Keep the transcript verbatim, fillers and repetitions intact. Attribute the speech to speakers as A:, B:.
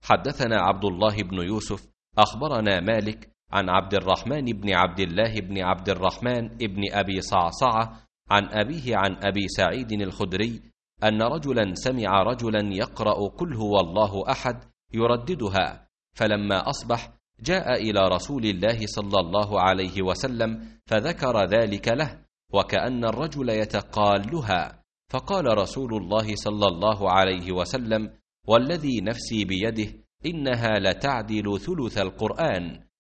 A: حدثنا عبد الله بن يوسف أخبرنا مالك عن عبد الرحمن بن عبد الله بن عبد الرحمن بن أبي صعصعة عن أبيه عن أبي سعيد الخدري أن رجلا سمع رجلا يقرأ قل هو الله أحد يرددها، فلما أصبح جاء إلى رسول الله صلى الله عليه وسلم فذكر ذلك له، وكأن الرجل يتقالها، فقال رسول الله صلى الله عليه وسلم: والذي نفسي بيده إنها لتعدل ثلث القرآن.